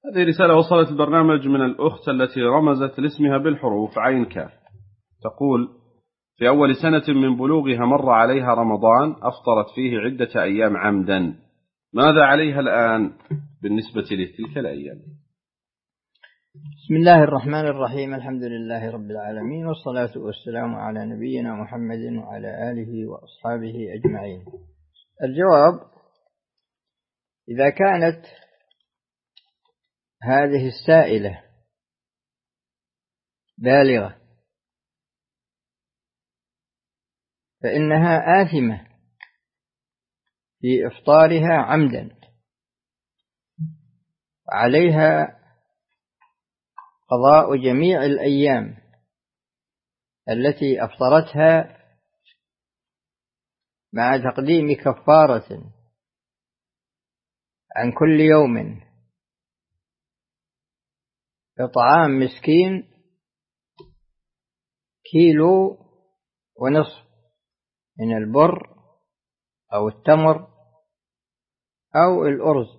هذه رسالة وصلت البرنامج من الأخت التي رمزت لاسمها بالحروف عين كاف. تقول: في أول سنة من بلوغها مر عليها رمضان أفطرت فيه عدة أيام عمدا، ماذا عليها الآن بالنسبة لتلك الأيام؟ بسم الله الرحمن الرحيم. الحمد لله رب العالمين، والصلاة والسلام على نبينا محمد وعلى آله وأصحابه أجمعين. الجواب: إذا كانت هذه السائلة بالغة فإنها آثمة في إفطارها عمدا، وعليها قضاء جميع الأيام التي أفطرتها مع تقديم كفارة عن كل يوم إطعام مسكين 1.5 كيلو من البر أو التمر أو الأرز.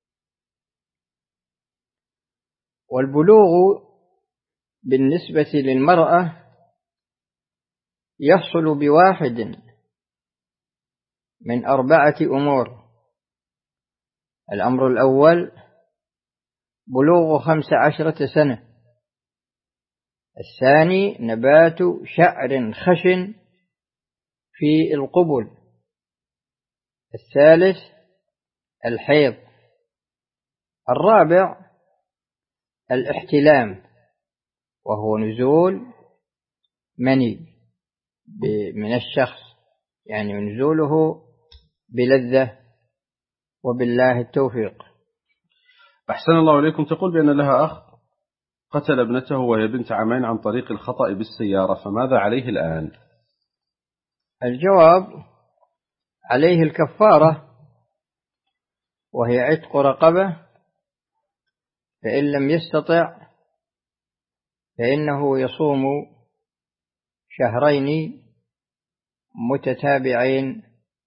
والبلوغ بالنسبة للمرأة يحصل بواحد من 4 أمور. الأمر الأول: بلوغ 15 سنة. الثاني: نبات شعر خشن في القبل. الثالث: الحيض. الرابع: الاحتلام، وهو نزول مني من الشخص، يعني نزوله بلذة، وبالله التوفيق. أحسن الله إليكم. تقول بأن لها أخ قتل ابنته وهي بنت عامين عن طريق الخطأ بالسيارة، فماذا عليه الآن؟ الجواب: عليه الكفارة، وهي عتق رقبة، فإن لم يستطع فإنه يصوم 2 متتابعين،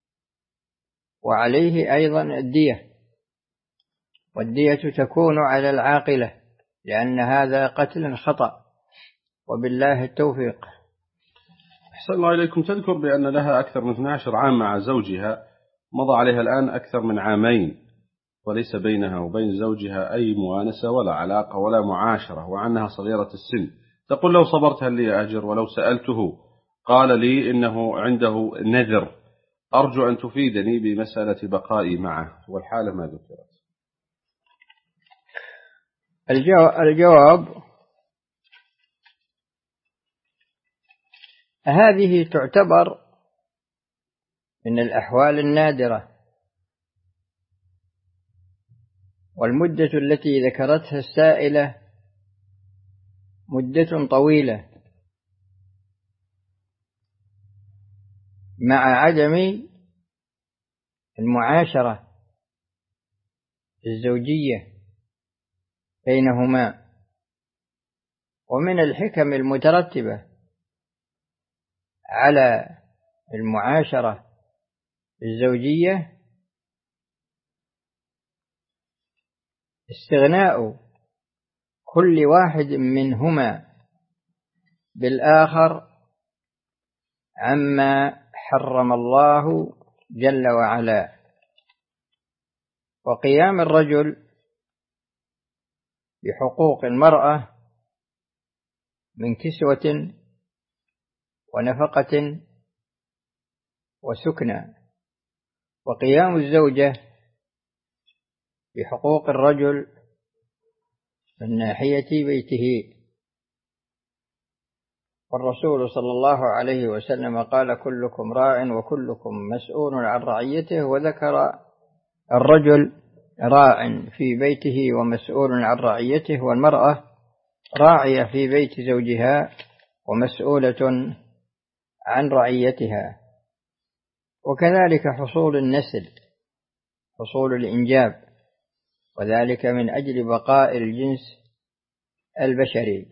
وعليه أيضا الدية، والدية تكون على العاقلة لأن هذا قتل خطأ، وبالله التوفيق. أحسن الله إليكم. تذكر بأن لها أكثر من 12 عام مع زوجها، مضى عليها الآن أكثر من 2 عام، وليس بينها وبين زوجها أي موانسة ولا علاقة ولا معاشرة، وعنها صغيرة السن. تقول: لو صبرت هل لي أجر؟ ولو سألته قال لي إنه عنده نذر، أرجو أن تفيدني بمسألة بقائي معه، والحالة ما ذكرت. الجواب: هذه تعتبر من الأحوال النادرة، والمدة التي ذكرتها السائلة مدة طويلة مع عدم المعاشرة الزوجية بينهما. ومن الحكم المترتبة على المعاشرة الزوجية استغناء كل واحد منهما بالآخر عما حرم الله جل وعلا، وقيام الرجل بحقوق المرأة من كسوة ونفقة وسكنى، وقيام الزوجة بحقوق الرجل من ناحية بيته. والرسول صلى الله عليه وسلم قال: كلكم راع وكلكم مسؤول عن رعيته، وذكر الرجل راع في بيته ومسؤول عن رعيته، والمرأة راعية في بيت زوجها ومسؤولة عن رعيتها. وكذلك حصول النسل، حصول الإنجاب، وذلك من أجل بقاء الجنس البشري.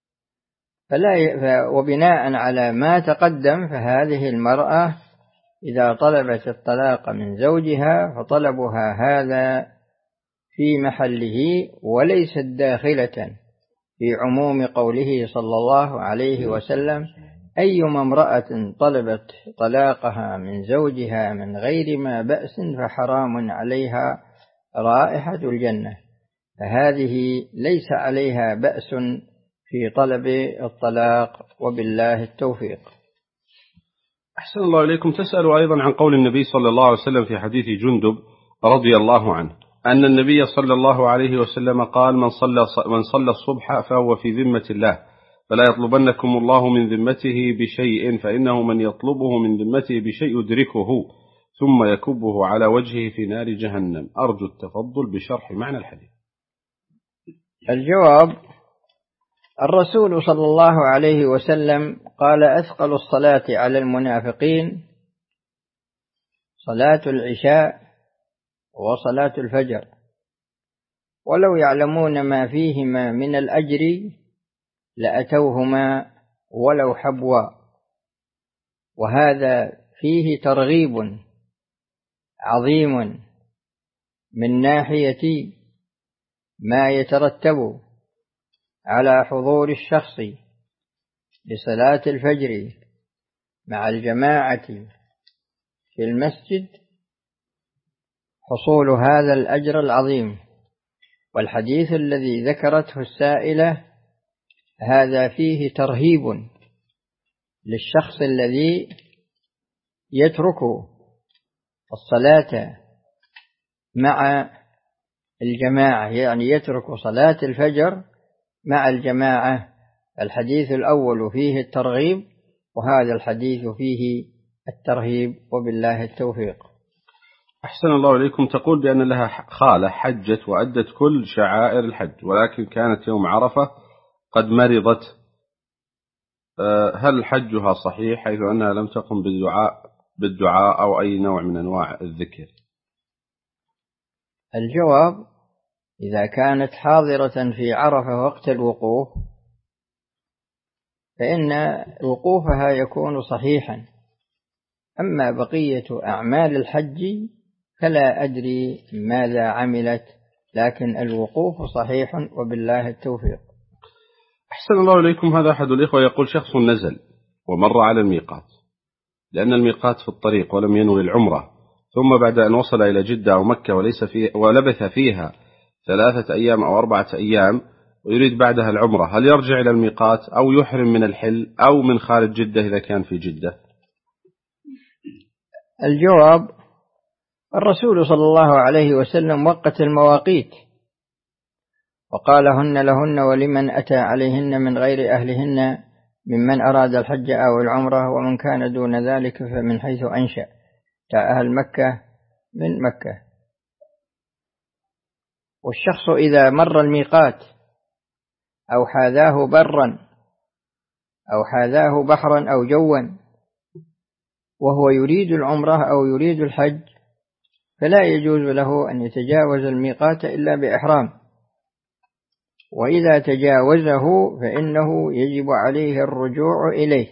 وبناء على ما تقدم، فهذه المرأة إذا طلبت الطلاق من زوجها فطلبها هذا في محله وليست داخلة في عموم قوله صلى الله عليه وسلم: أيما امرأة طلبت طلاقها من زوجها من غير ما بأس فحرام عليها رائحة الجنة، فهذه ليس عليها بأس في طلب الطلاق، وبالله التوفيق. أحسن الله إليكم. تسأل أيضا عن قول النبي صلى الله عليه وسلم في حديث جندب رضي الله عنه أن النبي صلى الله عليه وسلم قال: من صلى الصبح فهو في ذمة الله، فلا يطلبنكم الله من ذمته بشيء، فإنه من يطلبه من ذمته بشيء يدركه ثم يكبه على وجهه في نار جهنم. أرجو التفضل بشرح معنى الحديث. الجواب: الرسول صلى الله عليه وسلم قال: أثقل الصلاة على المنافقين صلاة العشاء وصلاة الفجر، ولو يعلمون ما فيهما من الأجر لأتوهما ولو حبوا. وهذا فيه ترغيب عظيم من ناحية ما يترتب على حضور الشخص لصلاة الفجر مع الجماعة في المسجد، حصول هذا الأجر العظيم. والحديث الذي ذكرته السائلة هذا فيه ترهيب للشخص الذي يترك الصلاة مع الجماعة، يعني يترك صلاة الفجر مع الجماعة. الحديث الأول فيه الترغيب، وهذا الحديث فيه الترهيب، وبالله التوفيق. أحسن الله إليكم. تقول بأن لها خالة حجت وأدت كل شعائر الحج، ولكن كانت يوم عرفة قد مرضت، هل حجها صحيح حيث أنها لم تقم بالدعاء أو أي نوع من أنواع الذكر؟ الجواب: إذا كانت حاضرة في عرفة وقت الوقوف فإن وقوفها يكون صحيحا. أما بقية أعمال الحج فلا أدري ماذا عملت، لكن الوقوف صحيح، وبالله التوفيق. أحسن الله إليكم. هذا أحد الإخوة يقول: شخص نزل ومر على الميقات، لأن الميقات في الطريق ولم ينوي العمرة، ثم بعد أن وصل إلى جدة أو مكة ولبث فيها 3 أيام أو 4 أيام ويريد بعدها العمرة، هل يرجع إلى الميقات أو يحرم من الحل أو من خارج جدة إذا كان في جدة؟ الجواب: الرسول صلى الله عليه وسلم وقت المواقيت وقال: هن لهن ولمن أتى عليهن من غير أهلهن ممن أراد الحج أو العمرة، ومن كان دون ذلك فمن حيث أنشأ أهل مكة من مكة. والشخص إذا مر الميقات أو حاذاه برا أو حاذاه بحرا أو جوا وهو يريد العمرة أو يريد الحج، فلا يجوز له أن يتجاوز الميقات إلا بإحرام، وإذا تجاوزه فإنه يجب عليه الرجوع إليه،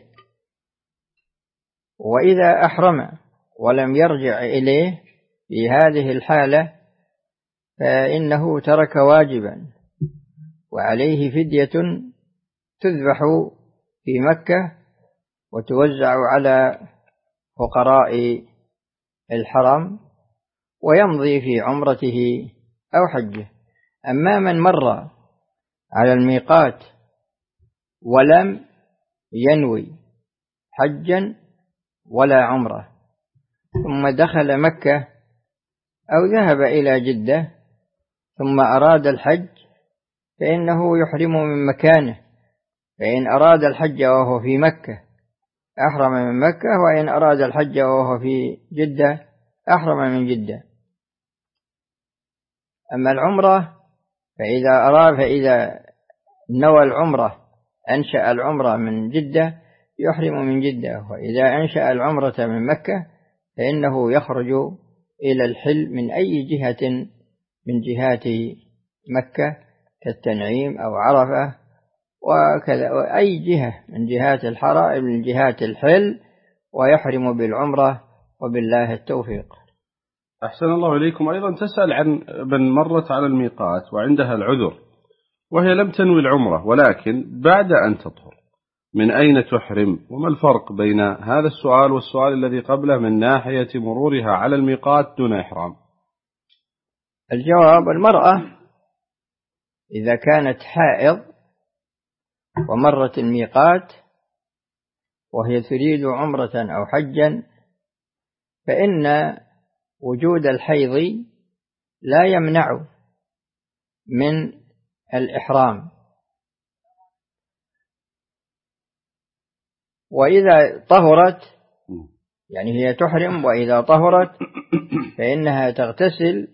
وإذا أحرم ولم يرجع إليه في هذه الحالة فإنه ترك واجبا، وعليه فدية تذبح في مكة وتوزع على فقراء الحرم ويمضي في عمرته أو حجه. أما من مر على الميقات ولم ينوي حجا ولا عمره ثم دخل مكة أو ذهب إلى جدة ثم أراد الحج فإنه يحرم من مكانه، فإن أراد الحج وهو في مكة أحرم من مكة، وإن أراد الحج وهو في جدة أحرم من جدة. أما العمرة فإذا نوى العمرة أنشأ العمرة من جدة يحرم من جدة، وإذا أنشأ العمرة من مكة فإنه يخرج إلى الحل من أي جهة من جهات مكة كالتنعيم أو عرفة وكذا، وأي جهة من جهات الحرم من جهات الحل، ويحرم بالعمرة، وبالله التوفيق. أحسن الله إليكم. أيضا تسأل عن من مرت على الميقات وعندها العذر وهي لم تنوي العمرة ولكن بعد أن تطهر، من أين تحرم؟ وما الفرق بين هذا السؤال والسؤال الذي قبله من ناحية مرورها على الميقات دون إحرام؟ الجواب: المرأة إذا كانت حائض ومرت الميقات وهي تريد عمرة أو حجا، فإن وجود الحيض لا يمنع من الإحرام. وإذا طهرت، يعني هي تحرم وإذا طهرت فإنها تغتسل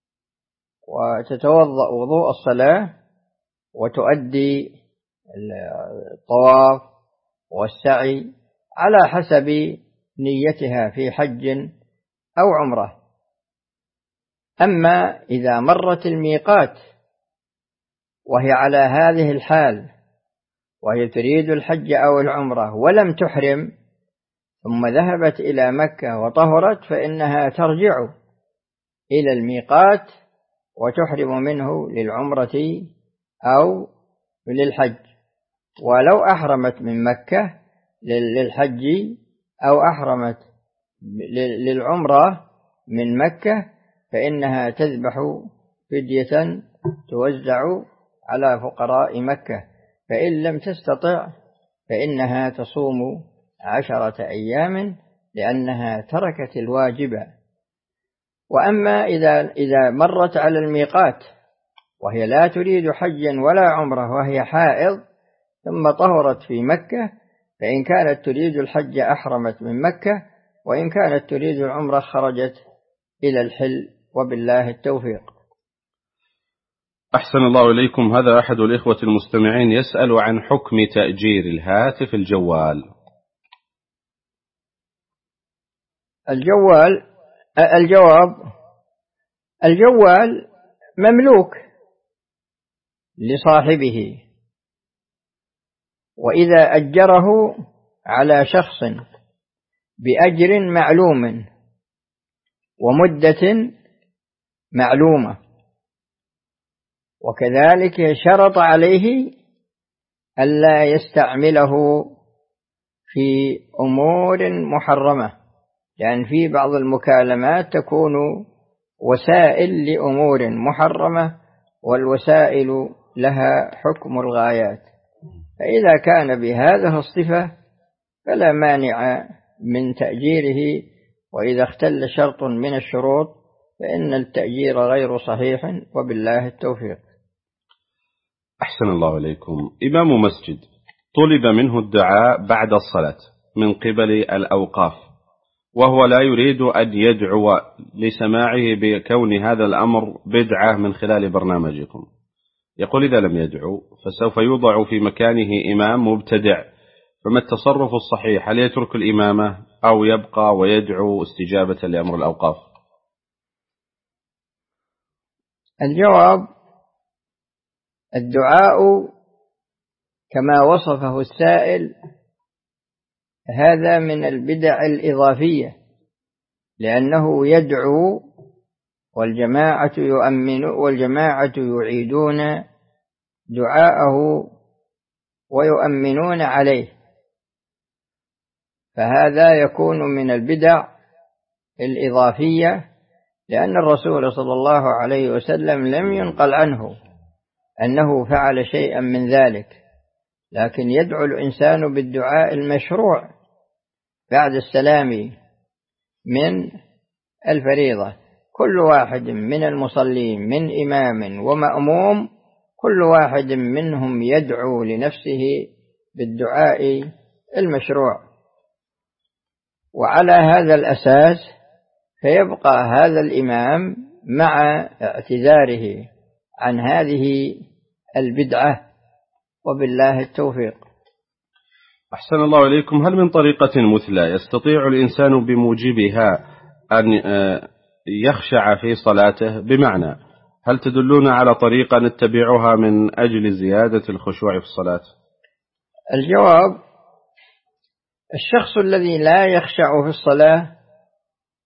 وتتوضأ وضوء الصلاة وتؤدي الطواف والسعي على حسب نيتها في حج أو عمرة. أما إذا مرت الميقات وهي على هذه الحال وهي تريد الحج أو العمرة ولم تحرم ثم ذهبت إلى مكة وطهرت، فإنها ترجع إلى الميقات وتحرم منه للعمرة أو للحج. ولو أحرمت من مكة للحج أو أحرمت للعمرة من مكة فإنها تذبح فدية توزع على فقراء مكة، فإن لم تستطع فإنها تصوم 10 أيام لأنها تركت الواجب. وأما إذا مرت على الميقات وهي لا تريد حجا ولا عمرة وهي حائض ثم طهرت في مكة، فإن كانت تريد الحج أحرمت من مكة، وإن كانت تريد العمرة خرجت إلى الحل، وبالله التوفيق. أحسن الله إليكم. هذا أحد الإخوة المستمعين يسأل عن حكم تأجير الهاتف الجوال. الجوال مملوك لصاحبه، وإذا أجره على شخص بأجر معلوم ومدة معلومة، وكذلك شرط عليه ألا يستعمله في أمور محرمة، لأن في بعض المكالمات تكون وسائل لأمور محرمة، والوسائل لها حكم الغايات. فإذا كان بهذه الصفة فلا مانع من تأجيره، وإذا اختل شرط من الشروط فإن التأجير غير صحيح، وبالله التوفيق. أحسن الله إليكم. إمام مسجد طلب منه الدعاء بعد الصلاة من قبل الأوقاف، وهو لا يريد أن يدعو لسماعه بكون هذا الأمر بدعة من خلال برنامجكم. يقول إذا لم يدعو فسوف يوضع في مكانه إمام مبتدع، فما التصرف الصحيح؟ هل يترك الإمامة أو يبقى ويدعو استجابة لأمر الأوقاف؟ الجواب: الدعاء كما وصفه السائل هذا من البدع الإضافية، لأنه يدعو والجماعة يعيدون دعاءه ويؤمنون عليه، فهذا يكون من البدع الإضافية، لأن الرسول صلى الله عليه وسلم لم ينقل عنه أنه فعل شيئا من ذلك، لكن يدعو الإنسان بالدعاء المشروع بعد السلام من الفريضة. كل واحد من المصلين من إمام ومأموم كل واحد منهم يدعو لنفسه بالدعاء المشروع، وعلى هذا الأساس فيبقى هذا الإمام مع اعتذاره عن هذه البدعة، وبالله التوفيق. أحسن الله إليكم. هل من طريقة مثلى يستطيع الإنسان بموجبها أن يخشع في صلاته؟ بمعنى هل تدلون على طريقة نتبعها من أجل زيادة الخشوع في الصلاة؟ الجواب: الشخص الذي لا يخشع في الصلاة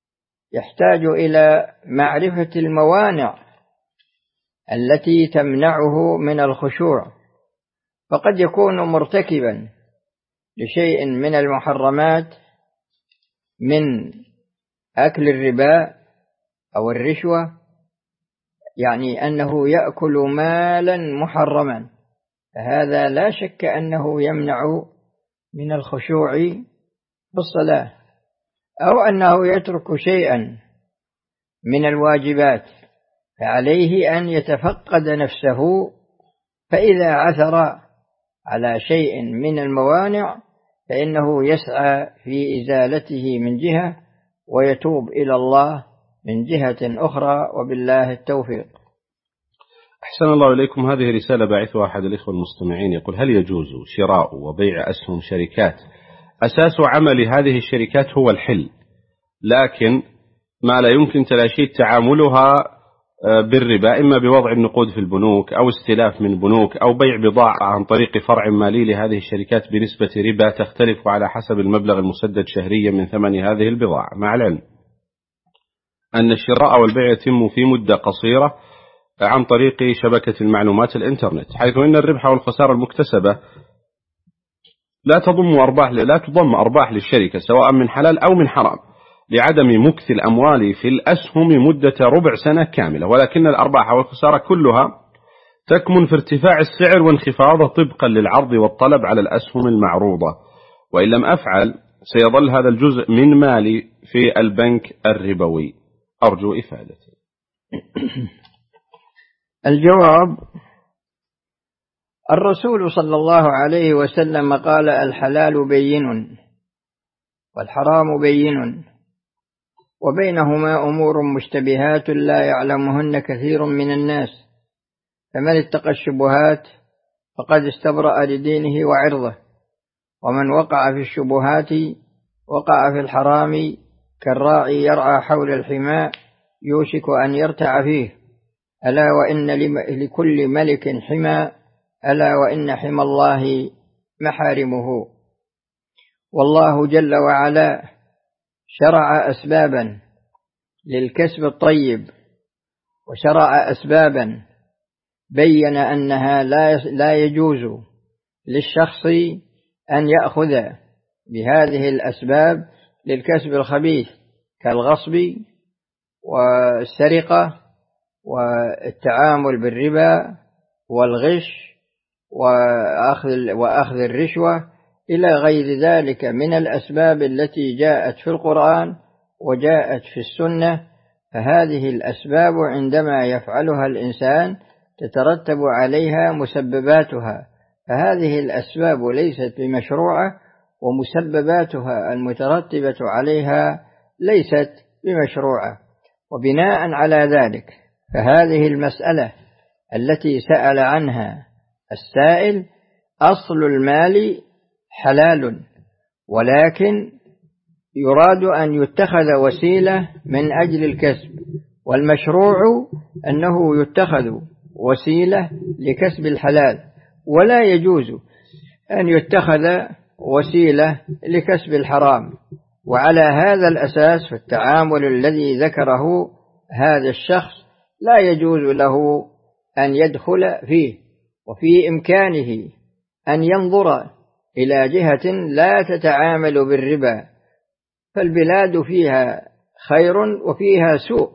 يحتاج إلى معرفة الموانع التي تمنعه من الخشوع، فقد يكون مرتكبا لشيء من المحرمات من أكل الربا أو الرشوة، يعني أنه يأكل مالا محرما، فهذا لا شك أنه يمنع من الخشوع بالصلاة، أو أنه يترك شيئا من الواجبات، فعليه أن يتفقد نفسه، فإذا عثر على شيء من الموانع فإنه يسعى في إزالته من جهة ويتوب إلى الله من جهة أخرى، وبالله التوفيق. أحسن الله إليكم. هذه رسالة باعثها أحد الإخوة المستمعين يقول: هل يجوز شراء وبيع أسهم شركات أساس عمل هذه الشركات هو الحل، لكن ما لا يمكن تلاشي تعاملها بالربا، إما بوضع النقود في البنوك أو استلاف من بنوك أو بيع بضاعة عن طريق فرع مالي لهذه الشركات بنسبة ربا تختلف على حسب المبلغ المسدد شهريا من ثمن هذه البضاعة، مع العلم أن الشراء والبيع يتم في مدة قصيرة عن طريق شبكة المعلومات الإنترنت، حيث إن الربح والخسارة المكتسبة لا تضم أرباح للشركة سواء من حلال أو من حرام، لعدم مكث الأموال في الأسهم مدة ربع سنة كاملة، ولكن الأرباح والخسارة كلها تكمن في ارتفاع السعر وانخفاضه طبقا للعرض والطلب على الأسهم المعروضة، وإن لم أفعل سيظل هذا الجزء من مالي في البنك الربوي. أرجو إفادتي. الجواب: الرسول صلى الله عليه وسلم قال: الحلال بين والحرام بين وبينهما أمور مشتبهات لا يعلمهن كثير من الناس، فمن اتقى الشبهات فقد استبرأ لدينه وعرضه، ومن وقع في الشبهات وقع في الحرام كالراعي يرعى حول الحمى يوشك أن يرتع فيه، ألا وإن لكل ملك حمى، ألا وإن حمى الله محارمه. والله جل وعلا شرع أسبابا للكسب الطيب، وشرع أسبابا بين أنها لا يجوز للشخص أن يأخذ بهذه الأسباب للكسب الخبيث كالغصب والسرقة والتعامل بالربا والغش وأخذ الرشوة إلى غير ذلك من الأسباب التي جاءت في القرآن وجاءت في السنة. فهذه الأسباب عندما يفعلها الإنسان تترتب عليها مسبباتها، فهذه الأسباب ليست بمشروعة، ومسبباتها المترتبة عليها ليست بمشروعة. وبناء على ذلك فهذه المسألة التي سأل عنها السائل أصل المال حلال، ولكن يراد أن يتخذ وسيلة من أجل الكسب، والمشروع أنه يتخذ وسيلة لكسب الحلال، ولا يجوز أن يتخذ وسيلة لكسب الحرام. وعلى هذا الأساس فالتعامل الذي ذكره هذا الشخص لا يجوز له أن يدخل فيه، وفي إمكانه أن ينظر إلى جهة لا تتعامل بالربا، فالبلاد فيها خير وفيها سوء،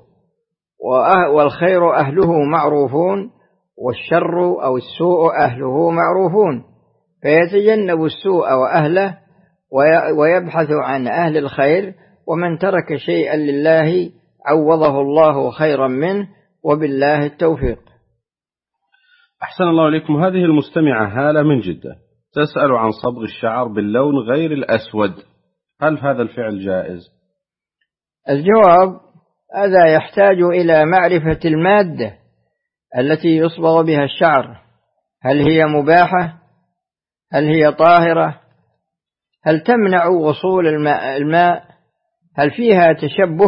والخير أهله معروفون والشر أو السوء أهله معروفون، فيتجنب السوء وأهله ويبحث عن أهل الخير، ومن ترك شيئا لله عوضه الله خيرا منه، وبالله التوفيق. أحسن الله إليكم. هذه المستمعة هالة من جدة تسأل عن صبغ الشعر باللون غير الأسود، هل هذا الفعل جائز؟ الجواب: هذا يحتاج إلى معرفة المادة التي يصبغ بها الشعر، هل هي مباحة؟ هل هي طاهرة؟ هل تمنع وصول الماء؟ هل فيها تشبه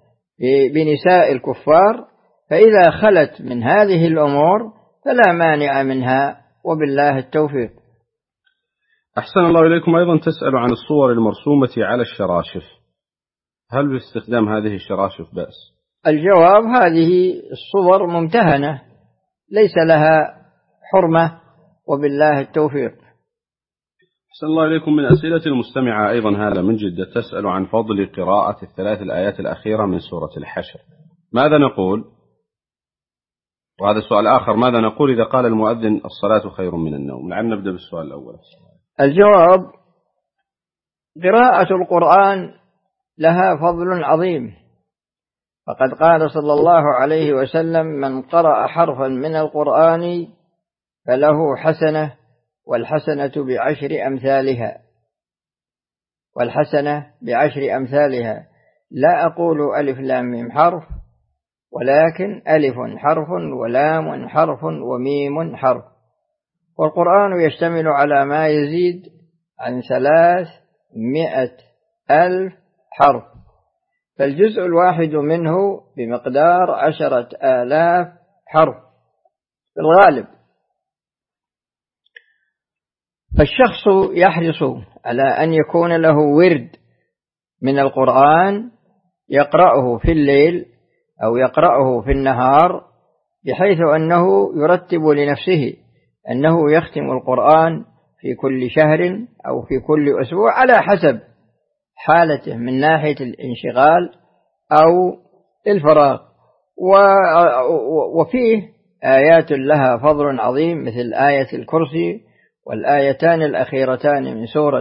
بنساء الكفار؟ فإذا خلت من هذه الأمور فلا مانع منها، وبالله التوفيق. أحسن الله إليكم. أيضا تسأل عن الصور المرسومة على الشراشف، هل باستخدام هذه الشراشف بأس؟ الجواب: هذه الصور ممتهنة ليس لها حرمة، وبالله التوفيق. أحسن الله إليكم. من أسئلة المستمعة أيضا هذا من جدة تسأل عن فضل قراءة الثلاث الآيات الأخيرة من سورة الحشر، ماذا نقول؟ وهذا سؤال آخر: ماذا نقول إذا قال المؤذن الصلاة خير من النوم؟ لعل نبدأ بالسؤال الأول. الجواب: قراءة القرآن لها فضل عظيم، فقد قال صلى الله عليه وسلم: من قرأ حرفا من القرآن فله حسنة، والحسنة بعشر أمثالها، لا أقول ألف لام ميم حرف، ولكن ألف حرف ولام حرف وميم حرف. والقرآن يشتمل على ما يزيد عن 300,000 حرف، فالجزء الواحد منه بمقدار 10,000 حرف في الغالب. فالشخص يحرص على أن يكون له ورد من القرآن يقرأه في الليل أو يقرأه في النهار، بحيث أنه يرتب لنفسه أنه يختم القرآن في كل شهر أو في كل أسبوع على حسب حالته من ناحية الانشغال أو الفراغ. وفيه آيات لها فضل عظيم مثل آية الكرسي والآيتان الأخيرتان من سورة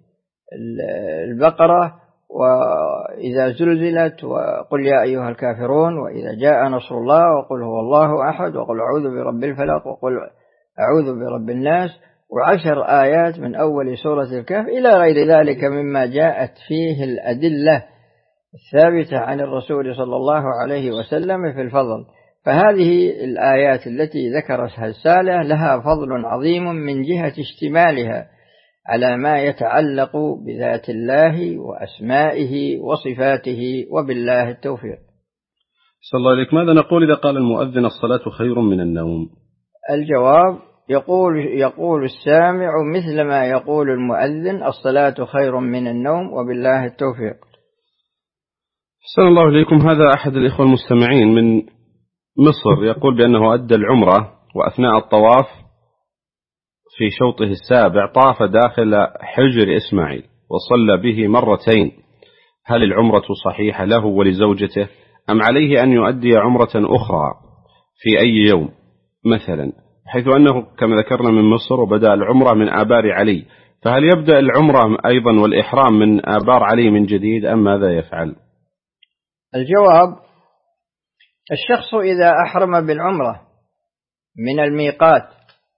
البقرة: وإذا زلزلت، وقل يا أيها الكافرون، وإذا جاء نصر الله، وقل هو الله أحد، وقل أعوذ برب الفلق، وقل أعوذ برب الناس، و10 آيات من أول سورة الكهف إلى غير ذلك مما جاءت فيه الأدلة الثابتة عن الرسول صلى الله عليه وسلم في الفضل. فهذه الآيات التي ذكرتها السالة لها فضل عظيم من جهة اشتمالها على ما يتعلق بذات الله وأسمائه وصفاته، وبالله التوفيق. صلى الله عليك. ماذا نقول إذا قال المؤذن الصلاة خير من النوم؟ الجواب: يقول السامع مثل ما يقول المؤذن: الصلاة خير من النوم، وبالله التوفيق. صلى الله عليكم. هذا أحد الإخوة المستمعين من مصر يقول بأنه أدى العمرة، وأثناء الطواف في شوطه السابع طاف داخل حجر إسماعيل وصلى به مرتين، هل العمرة صحيحة له ولزوجته، أم عليه أن يؤدي عمرة أخرى في أي يوم مثلا، حيث أنه كما ذكرنا من مصر وبدأ العمرة من آبار علي، فهل يبدأ العمرة أيضا والإحرام من آبار علي من جديد أم ماذا يفعل؟ الجواب: الشخص إذا أحرم بالعمرة من الميقات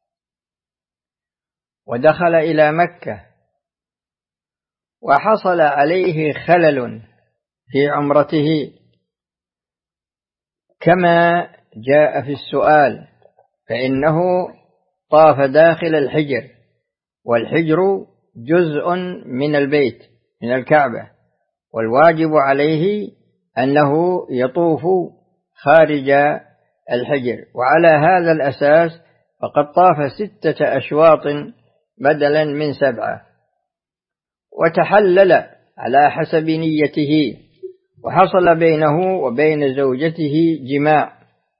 ودخل إلى مكة وحصل عليه خلل في عمرته كما جاء في السؤال، فإنه طاف داخل الحجر، والحجر جزء من البيت من الكعبة، والواجب عليه أنه يطوف خارج الحجر، وعلى هذا الأساس فقد طاف 6 أشواط بدلا من 7، وتحلل على حسب نيته، وحصل بينه وبين زوجته جماع،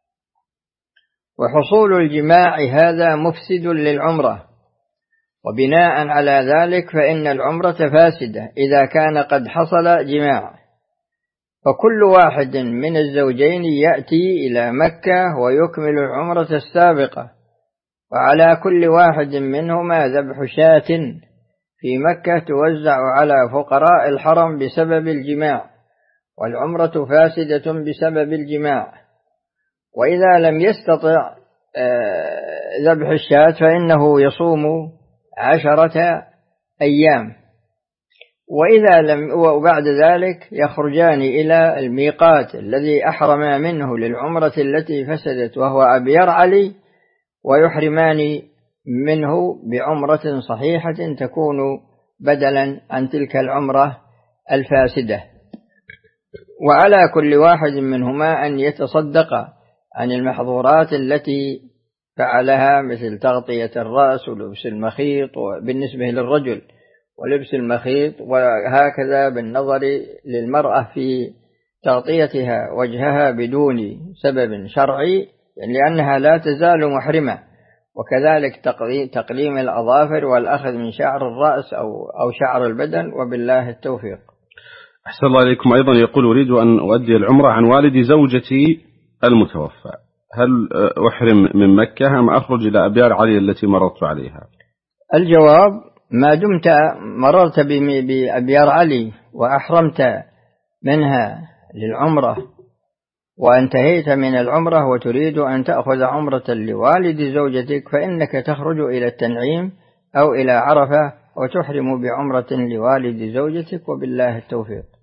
وحصول الجماع هذا مفسد للعمرة، وبناء على ذلك فإن العمرة فاسدة إذا كان قد حصل جماع. فكل واحد من الزوجين يأتي إلى مكة ويكمل العمرة السابقة، وعلى كل واحد منهما ذبح شاة في مكة توزع على فقراء الحرم بسبب الجماع، والعمرة فاسدة بسبب الجماع. وإذا لم يستطع ذبح الشاة فإنه يصوم 10 أيام، وبعد ذلك يخرجان إلى الميقات الذي أحرم منه للعمرة التي فسدت وهو أبيار علي، ويحرمان منه بعمرة صحيحة تكون بدلا عن تلك العمرة الفاسدة. وعلى كل واحد منهما أن يتصدق عن المحظورات التي فعلها مثل تغطية الرأس ولبس المخيط بالنسبة للرجل، ولبس المخيط، وهكذا بالنظر للمرأة في تغطيتها وجهها بدون سبب شرعي لأنها لا تزال محرمة، وكذلك تقليم الأظافر والأخذ من شعر الرأس أو شعر البدن، وبالله التوفيق. أحسن الله إليكم. أيضا يقول: أريد أن أؤدي العمرة عن والد زوجتي المتوفى، هل أحرم من مكة أم أخرج إلى أبيار علي التي مررت عليها؟ الجواب: ما دمت مررت بأبيار علي وأحرمت منها للعمرة وانتهيت من العمرة وتريد أن تأخذ عمرة لوالد زوجتك، فإنك تخرج إلى التنعيم أو إلى عرفة وتحرم بعمرة لوالد زوجتك، وبالله التوفيق.